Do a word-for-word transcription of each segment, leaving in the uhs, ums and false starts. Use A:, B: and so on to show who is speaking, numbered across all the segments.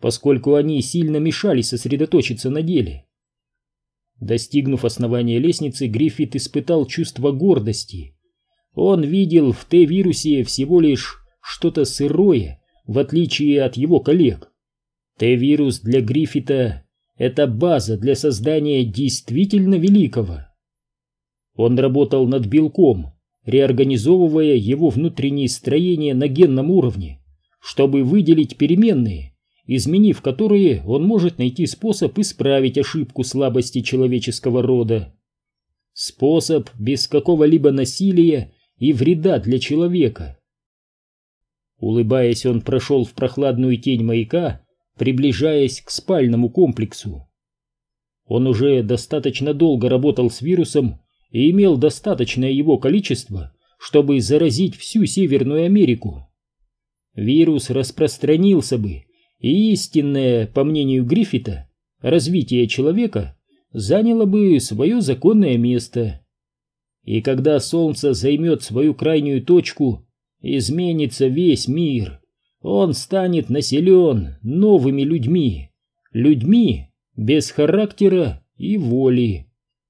A: поскольку они сильно мешали сосредоточиться на деле. Достигнув основания лестницы, Гриффит испытал чувство гордости. Он видел в Т-вирусе всего лишь что-то сырое, в отличие от его коллег. Т-вирус для Гриффита — это база для создания действительно великого. Он работал над белком, реорганизовывая его внутренние строения на генном уровне, чтобы выделить переменные, изменив которые он может найти способ исправить ошибку слабости человеческого рода. Способ без какого-либо насилия и вреда для человека. Улыбаясь, он прошел в прохладную тень маяка, приближаясь к спальному комплексу. Он уже достаточно долго работал с вирусом и имел достаточное его количество, чтобы заразить всю Северную Америку. Вирус распространился бы, и истинное, по мнению Гриффита, развитие человека заняло бы свое законное место. И когда Солнце займет свою крайнюю точку, изменится весь мир. Он станет населен новыми людьми, людьми без характера и воли.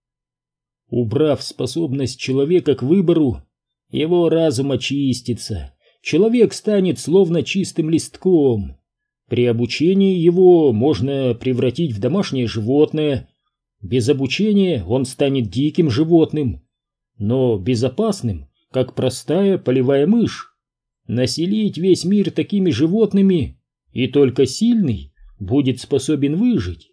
A: Убрав способность человека к выбору, его разум очистится, человек станет словно чистым листком. При обучении его можно превратить в домашнее животное, без обучения он станет диким животным, но безопасным, как простая полевая мышь. Населить весь мир такими животными, и только сильный будет способен выжить.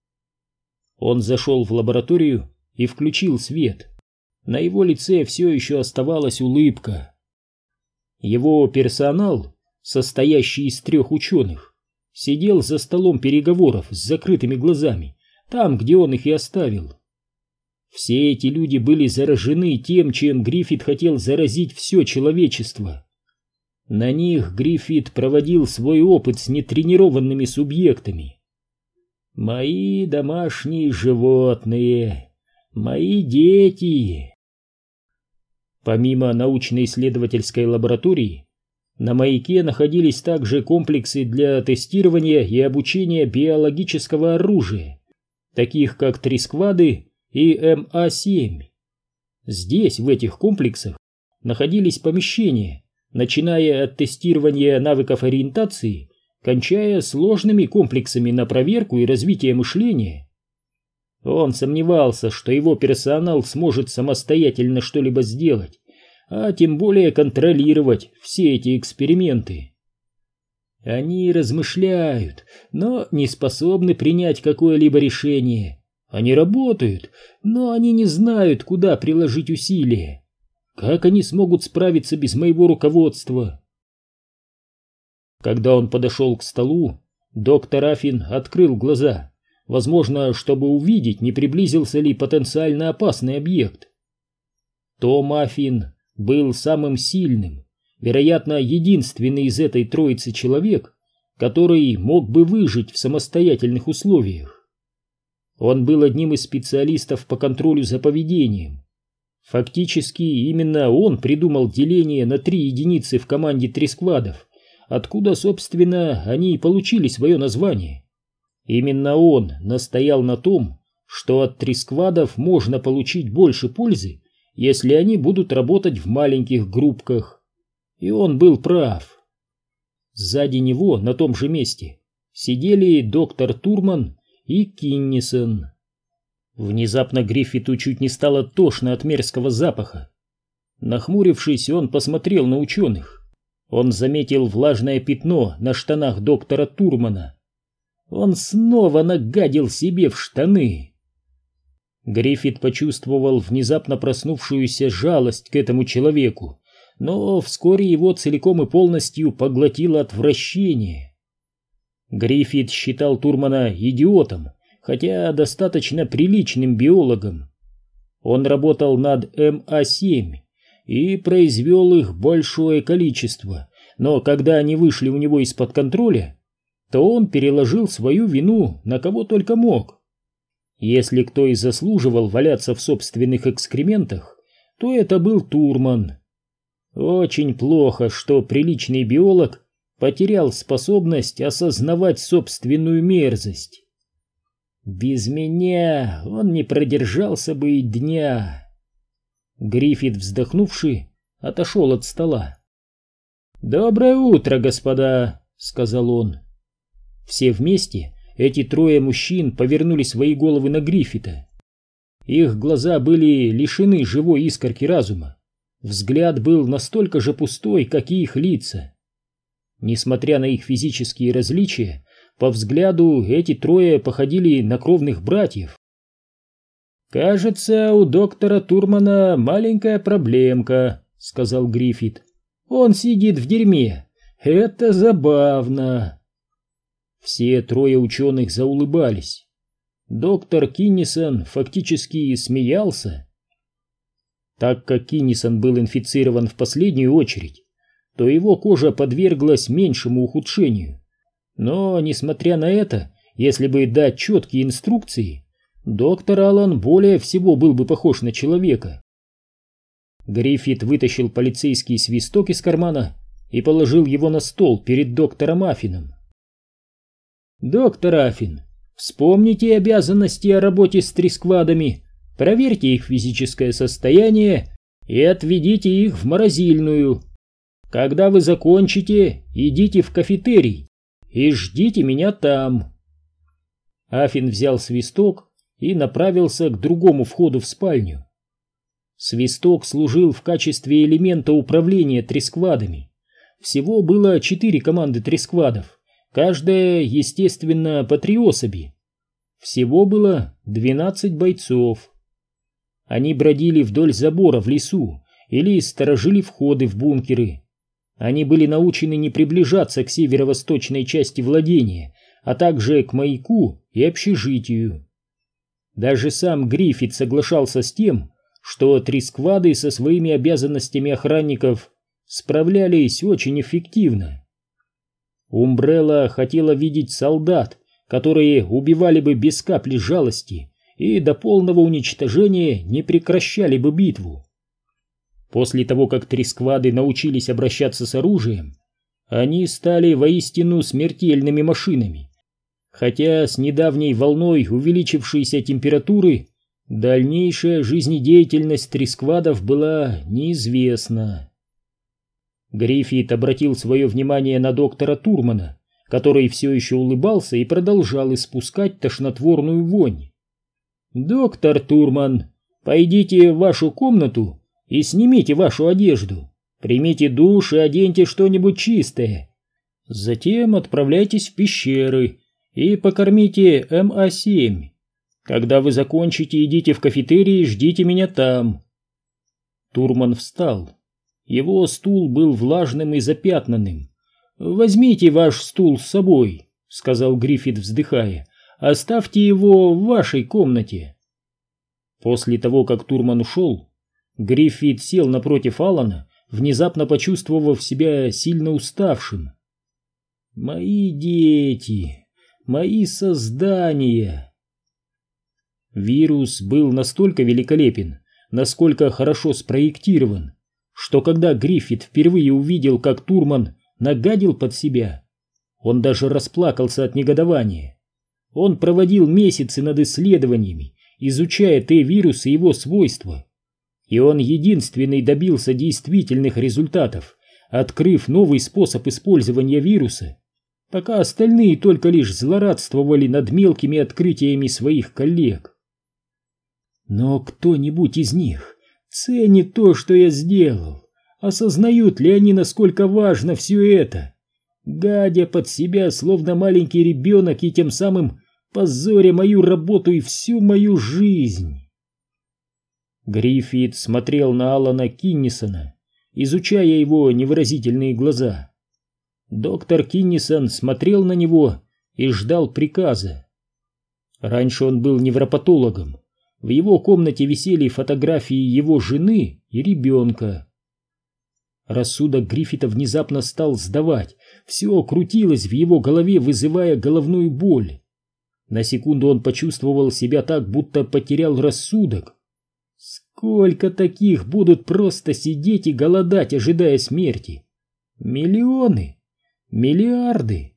A: Он зашел в лабораторию и включил свет. На его лице все еще оставалась улыбка. Его персонал, состоящий из трех ученых, сидел за столом переговоров с закрытыми глазами, там, где он их и оставил. Все эти люди были заражены тем, чем Гриффит хотел заразить все человечество. На них Гриффит проводил свой опыт с нетренированными субъектами. «Мои домашние животные, мои дети». Помимо научно-исследовательской лаборатории, на маяке находились также комплексы для тестирования и обучения биологического оружия, таких как трисквады и эм а семь. Здесь, в этих комплексах, находились помещения, начиная от тестирования навыков ориентации, кончая сложными комплексами на проверку и развитие мышления. Он сомневался, что его персонал сможет самостоятельно что-либо сделать, а тем более контролировать все эти эксперименты. Они размышляют, но не способны принять какое-либо решение. Они работают, но они не знают, куда приложить усилия. Как они смогут справиться без моего руководства? Когда он подошел к столу, доктор Афин открыл глаза, возможно, чтобы увидеть, не приблизился ли потенциально опасный объект. Том Афин был самым сильным, вероятно, единственный из этой троицы человек, который мог бы выжить в самостоятельных условиях. Он был одним из специалистов по контролю за поведением. Фактически, именно он придумал деление на три единицы в команде трисквадов, откуда, собственно, они и получили свое название. Именно он настоял на том, что от трисквадов можно получить больше пользы, если они будут работать в маленьких группках. И он был прав. Сзади него, на том же месте, сидели доктор Турман и Киннисон. Внезапно Гриффиту чуть не стало тошно от мерзкого запаха. Нахмурившись, он посмотрел на ученых. Он заметил влажное пятно на штанах доктора Турмана. Он снова нагадил себе в штаны. Гриффит почувствовал внезапно проснувшуюся жалость к этому человеку, но вскоре его целиком и полностью поглотило отвращение. Гриффит считал Турмана идиотом, хотя достаточно приличным биологом. Он работал над эм а семь и произвел их большое количество, но когда они вышли у него из-под контроля, то он переложил свою вину на кого только мог. Если кто и заслуживал валяться в собственных экскрементах, то это был Турман. Очень плохо, что приличный биолог потерял способность осознавать собственную мерзость. Без меня он не продержался бы и дня. Гриффит, вздохнувший, отошел от стола. «Доброе утро, господа», — сказал он. Все вместе эти трое мужчин повернули свои головы на Гриффита. Их глаза были лишены живой искорки разума. Взгляд был настолько же пустой, как и их лица. Несмотря на их физические различия, по взгляду эти трое походили на кровных братьев. «Кажется, у доктора Турмана маленькая проблемка», — сказал Гриффит. «Он сидит в дерьме. Это забавно». Все трое ученых заулыбались. Доктор Киннисон фактически смеялся. Так как Киннисон был инфицирован в последнюю очередь, то его кожа подверглась меньшему ухудшению. Но, несмотря на это, если бы дать четкие инструкции, доктор Аллан более всего был бы похож на человека. Гриффит вытащил полицейский свисток из кармана и положил его на стол перед доктором Аффином. «Доктор Аффин, вспомните обязанности о работе с трисквадами, проверьте их физическое состояние и отведите их в морозильную. Когда вы закончите, идите в кафетерий и ждите меня там». Аффин взял свисток и направился к другому входу в спальню. Свисток служил в качестве элемента управления трисквадами. Всего было четыре команды трисквадов, каждая, естественно, по три особи. Всего было двенадцать бойцов. Они бродили вдоль забора в лесу или сторожили входы в бункеры. Они были научены не приближаться к северо-восточной части владения, а также к маяку и общежитию. Даже сам Гриффит соглашался с тем, что трисквады со своими обязанностями охранников справлялись очень эффективно. Умбрелла хотела видеть солдат, которые убивали бы без капли жалости и до полного уничтожения не прекращали бы битву. После того, как трисквады научились обращаться с оружием, они стали воистину смертельными машинами, хотя с недавней волной увеличившейся температуры дальнейшая жизнедеятельность трисквадов была неизвестна. Гриффит обратил свое внимание на доктора Турмана, который все еще улыбался и продолжал испускать тошнотворную вонь. «Доктор Турман, пойдите в вашу комнату и снимите вашу одежду, примите душ и оденьте что-нибудь чистое. Затем отправляйтесь в пещеры и покормите эм а семь. Когда вы закончите, идите в кафетерий и ждите меня там». Турман встал. Его стул был влажным и запятнанным. «Возьмите ваш стул с собой», — сказал Гриффит, вздыхая. «Оставьте его в вашей комнате». После того, как Турман ушел, Гриффит сел напротив Аллана, внезапно почувствовав себя сильно уставшим. «Мои дети, мои создания». Вирус был настолько великолепен, насколько хорошо спроектирован, что когда Гриффит впервые увидел, как Турман нагадил под себя, он даже расплакался от негодования. Он проводил месяцы над исследованиями, изучая Т-вирус и его свойства, и он единственный добился действительных результатов, открыв новый способ использования вируса, пока остальные только лишь злорадствовали над мелкими открытиями своих коллег. Но кто-нибудь из них ценит то, что я сделал? Осознают ли они, насколько важно все это? Гадя под себя, словно маленький ребенок, и тем самым позоря мою работу и всю мою жизнь. Гриффит смотрел на Аллана Киннисона, изучая его невыразительные глаза. Доктор Киннисон смотрел на него и ждал приказа. Раньше он был невропатологом. В его комнате висели фотографии его жены и ребенка. Рассудок Гриффита внезапно стал сдавать. Все крутилось в его голове, вызывая головную боль. На секунду он почувствовал себя так, будто потерял рассудок. Сколько таких будут просто сидеть и голодать, ожидая смерти? Миллионы? Миллиарды.